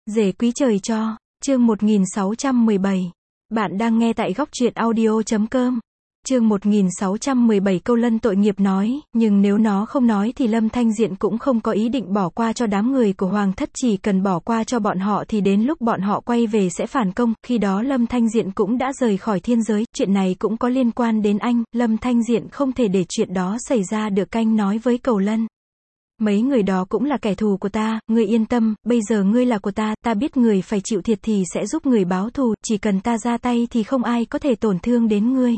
Rể quý trời cho, chương 1617. Bạn đang nghe tại góc truyện audio.com. Chương 1617 Câu Lân tội nghiệp nói, nhưng nếu nó không nói thì Lâm Thanh Diện cũng không có ý định bỏ qua cho đám người của Hoàng thất, chỉ cần bỏ qua cho bọn họ thì đến lúc bọn họ quay về sẽ phản công, khi đó Lâm Thanh Diện cũng đã rời khỏi thiên giới, chuyện này cũng có liên quan đến anh, Lâm Thanh Diện không thể để chuyện đó xảy ra được. Canh nói với Cầu Lân. Mấy người đó cũng là kẻ thù của ta, ngươi yên tâm, bây giờ ngươi là của ta, ta biết người phải chịu thiệt thì sẽ giúp người báo thù, chỉ cần ta ra tay thì không ai có thể tổn thương đến ngươi.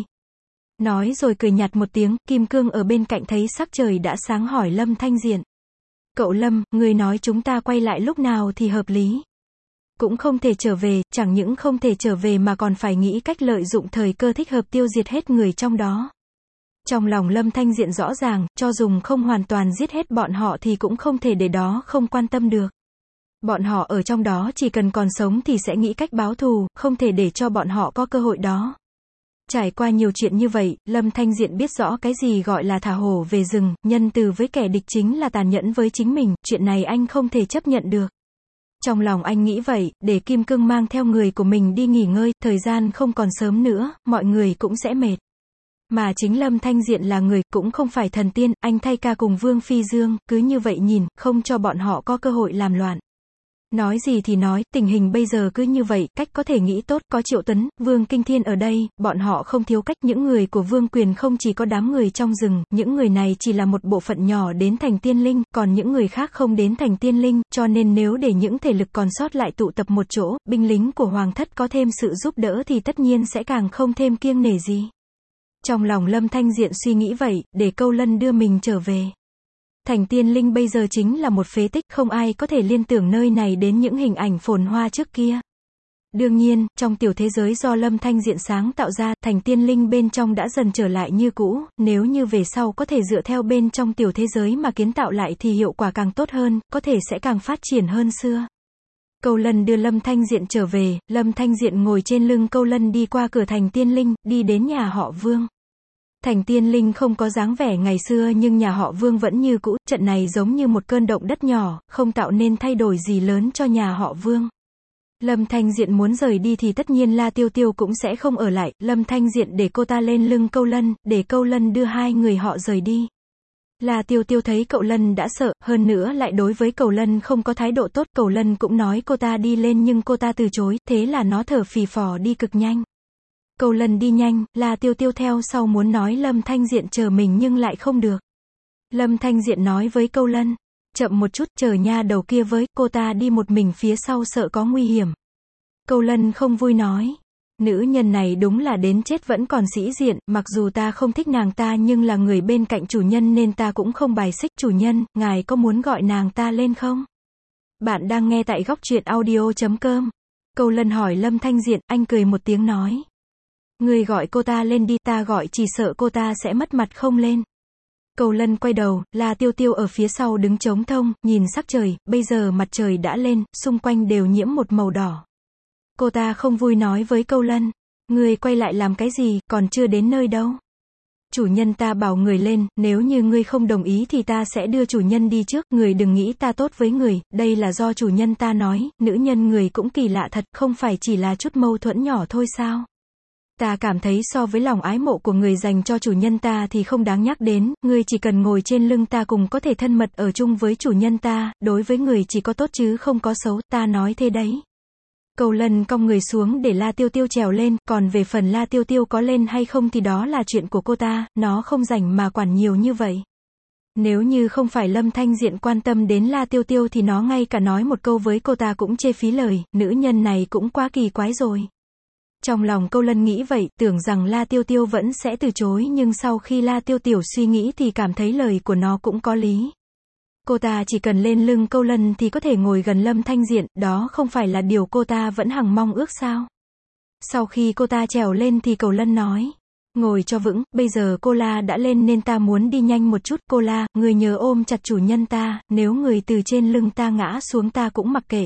Nói rồi cười nhạt một tiếng, Kim Cương ở bên cạnh thấy sắc trời đã sáng hỏi Lâm Thanh Diện. Cậu Lâm, ngươi nói chúng ta quay lại lúc nào thì hợp lý? Cũng không thể trở về, chẳng những không thể trở về mà còn phải nghĩ cách lợi dụng thời cơ thích hợp tiêu diệt hết người trong đó. Trong lòng Lâm Thanh Diện rõ ràng, cho dùng không hoàn toàn giết hết bọn họ thì cũng không thể để đó không quan tâm được. Bọn họ ở trong đó chỉ cần còn sống thì sẽ nghĩ cách báo thù, không thể để cho bọn họ có cơ hội đó. Trải qua nhiều chuyện như vậy, Lâm Thanh Diện biết rõ cái gì gọi là thả hổ về rừng, nhân từ với kẻ địch chính là tàn nhẫn với chính mình, chuyện này anh không thể chấp nhận được. Trong lòng anh nghĩ vậy, để Kim Cương mang theo người của mình đi nghỉ ngơi, thời gian không còn sớm nữa, mọi người cũng sẽ mệt. Mà chính Lâm Thanh Diện là người, cũng không phải thần tiên, anh thay ca cùng Vương Phi Dương, cứ như vậy nhìn, không cho bọn họ có cơ hội làm loạn. Nói gì thì nói, tình hình bây giờ cứ như vậy, cách có thể nghĩ tốt, có Triệu Tấn, Vương Kinh Thiên ở đây, bọn họ không thiếu cách, những người của Vương Quyền không chỉ có đám người trong rừng, những người này chỉ là một bộ phận nhỏ đến thành tiên linh, còn những người khác không đến thành tiên linh, cho nên nếu để những thể lực còn sót lại tụ tập một chỗ, binh lính của Hoàng thất có thêm sự giúp đỡ thì tất nhiên sẽ càng không thêm kiêng nể gì. Trong lòng Lâm Thanh Diện suy nghĩ vậy, để Câu Lân đưa mình trở về. Thành tiên linh bây giờ chính là một phế tích, không ai có thể liên tưởng nơi này đến những hình ảnh phồn hoa trước kia. Đương nhiên, trong tiểu thế giới do Lâm Thanh Diện sáng tạo ra, thành tiên linh bên trong đã dần trở lại như cũ, nếu như về sau có thể dựa theo bên trong tiểu thế giới mà kiến tạo lại thì hiệu quả càng tốt hơn, có thể sẽ càng phát triển hơn xưa. Câu Lân đưa Lâm Thanh Diện trở về, Lâm Thanh Diện ngồi trên lưng Câu Lân đi qua cửa thành tiên linh, đi đến nhà họ Vương. Thành tiên linh không có dáng vẻ ngày xưa nhưng nhà họ Vương vẫn như cũ, trận này giống như một cơn động đất nhỏ, không tạo nên thay đổi gì lớn cho nhà họ Vương. Lâm Thanh Diện muốn rời đi thì tất nhiên La Tiêu Tiêu cũng sẽ không ở lại, Lâm Thanh Diện để cô ta lên lưng Câu Lân, để Câu Lân đưa hai người họ rời đi. La Tiêu Tiêu thấy Cậu Lân đã sợ, hơn nữa lại đối với Cầu Lân không có thái độ tốt, Cầu Lân cũng nói cô ta đi lên nhưng cô ta từ chối, thế là nó thở phì phò đi cực nhanh. Cầu Lân đi nhanh, La Tiêu Tiêu theo sau muốn nói Lâm Thanh Diện chờ mình nhưng lại không được. Lâm Thanh Diện nói với Cầu Lân, chậm một chút, chờ nha đầu kia với, cô ta đi một mình phía sau sợ có nguy hiểm. Cầu Lân không vui nói, nữ nhân này đúng là đến chết vẫn còn sĩ diện, mặc dù ta không thích nàng ta nhưng là người bên cạnh chủ nhân nên ta cũng không bài xích. Chủ nhân, ngài có muốn gọi nàng ta lên không? Bạn đang nghe tại góc truyện audio.com. Cầu Lân hỏi Lâm Thanh Diện, anh cười một tiếng nói. Người gọi cô ta lên đi, ta gọi chỉ sợ cô ta sẽ mất mặt không lên. Cầu Lân quay đầu, La Tiêu Tiêu ở phía sau đứng trống thông, nhìn sắc trời, bây giờ mặt trời đã lên, xung quanh đều nhiễm một màu đỏ. Cô ta không vui nói với Câu Lân, ngươi quay lại làm cái gì, còn chưa đến nơi đâu. Chủ nhân ta bảo người lên, nếu như ngươi không đồng ý thì ta sẽ đưa chủ nhân đi trước, người đừng nghĩ ta tốt với người, đây là do chủ nhân ta nói, nữ nhân người cũng kỳ lạ thật, không phải chỉ là chút mâu thuẫn nhỏ thôi sao. Ta cảm thấy so với lòng ái mộ của người dành cho chủ nhân ta thì không đáng nhắc đến, ngươi chỉ cần ngồi trên lưng ta cùng có thể thân mật ở chung với chủ nhân ta, đối với người chỉ có tốt chứ không có xấu, ta nói thế đấy. Cầu Lân cong người xuống để La Tiêu Tiêu trèo lên, còn về phần La Tiêu Tiêu có lên hay không thì đó là chuyện của cô ta, nó không rảnh mà quản nhiều như vậy. Nếu như không phải Lâm Thanh Diện quan tâm đến La Tiêu Tiêu thì nó ngay cả nói một câu với cô ta cũng chê phí lời, nữ nhân này cũng quá kỳ quái rồi. Trong lòng Câu Lân nghĩ vậy, tưởng rằng La Tiêu Tiêu vẫn sẽ từ chối nhưng sau khi La Tiêu Tiểu suy nghĩ thì cảm thấy lời của nó cũng có lý. Cô ta chỉ cần lên lưng Câu Lân thì có thể ngồi gần Lâm Thanh Diện, đó không phải là điều cô ta vẫn hằng mong ước sao. Sau khi cô ta trèo lên thì Cầu Lân nói, ngồi cho vững, bây giờ cô La đã lên nên ta muốn đi nhanh một chút, cô La, người nhớ ôm chặt chủ nhân ta, nếu người từ trên lưng ta ngã xuống ta cũng mặc kệ.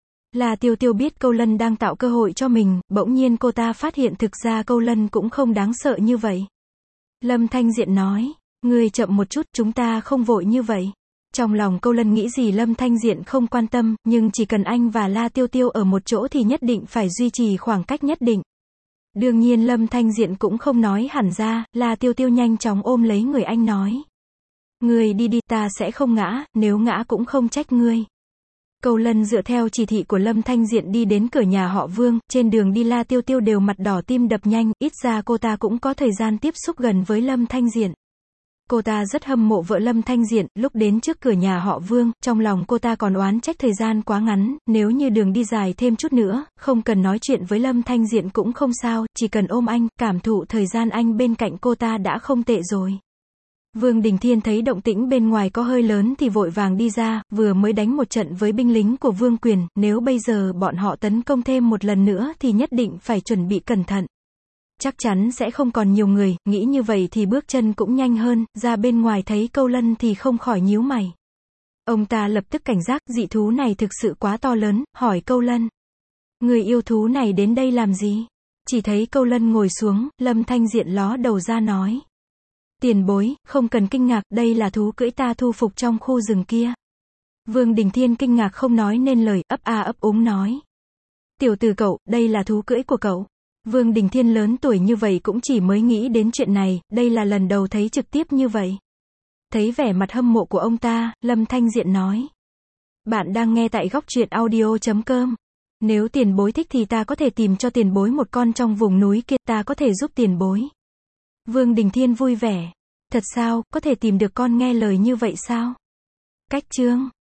La Tiêu Tiêu biết Câu Lân đang tạo cơ hội cho mình, bỗng nhiên cô ta phát hiện thực ra Câu Lân cũng không đáng sợ như vậy. Lâm Thanh Diện nói, người chậm một chút, chúng ta không vội như vậy. Trong lòng Câu Lân nghĩ gì Lâm Thanh Diện không quan tâm, nhưng chỉ cần anh và La Tiêu Tiêu ở một chỗ thì nhất định phải duy trì khoảng cách nhất định. Đương nhiên Lâm Thanh Diện cũng không nói hẳn ra, La Tiêu Tiêu nhanh chóng ôm lấy người anh nói. Ngươi đi đi, ta sẽ không ngã, nếu ngã cũng không trách ngươi. Câu Lân dựa theo chỉ thị của Lâm Thanh Diện đi đến cửa nhà họ Vương, trên đường đi La Tiêu Tiêu đều mặt đỏ tim đập nhanh, ít ra cô ta cũng có thời gian tiếp xúc gần với Lâm Thanh Diện. Cô ta rất hâm mộ vợ Lâm Thanh Diện, lúc đến trước cửa nhà họ Vương, trong lòng cô ta còn oán trách thời gian quá ngắn, nếu như đường đi dài thêm chút nữa, không cần nói chuyện với Lâm Thanh Diện cũng không sao, chỉ cần ôm anh, cảm thụ thời gian anh bên cạnh cô ta đã không tệ rồi. Vương Đình Thiên thấy động tĩnh bên ngoài có hơi lớn thì vội vàng đi ra, vừa mới đánh một trận với binh lính của Vương Quyền, nếu bây giờ bọn họ tấn công thêm một lần nữa thì nhất định phải chuẩn bị cẩn thận. Chắc chắn sẽ không còn nhiều người, nghĩ như vậy thì bước chân cũng nhanh hơn, ra bên ngoài thấy Câu Lân thì không khỏi nhíu mày. Ông ta lập tức cảnh giác, dị thú này thực sự quá to lớn, hỏi Câu Lân. Người yêu thú này đến đây làm gì? Chỉ thấy Câu Lân ngồi xuống, Lâm Thanh Diện ló đầu ra nói. Tiền bối, không cần kinh ngạc, đây là thú cưỡi ta thu phục trong khu rừng kia. Vương Đình Thiên kinh ngạc không nói nên lời, ấp a ấp úng nói. Tiểu tử cậu, đây là thú cưỡi của cậu. Vương Đình Thiên lớn tuổi như vậy cũng chỉ mới nghĩ đến chuyện này, đây là lần đầu thấy trực tiếp như vậy. Thấy vẻ mặt hâm mộ của ông ta, Lâm Thanh Diện nói. Bạn đang nghe tại góc truyện audio.com. Nếu tiền bối thích thì ta có thể tìm cho tiền bối một con trong vùng núi kia, ta có thể giúp tiền bối. Vương Đình Thiên vui vẻ. Thật sao, có thể tìm được con nghe lời như vậy sao? Cách chương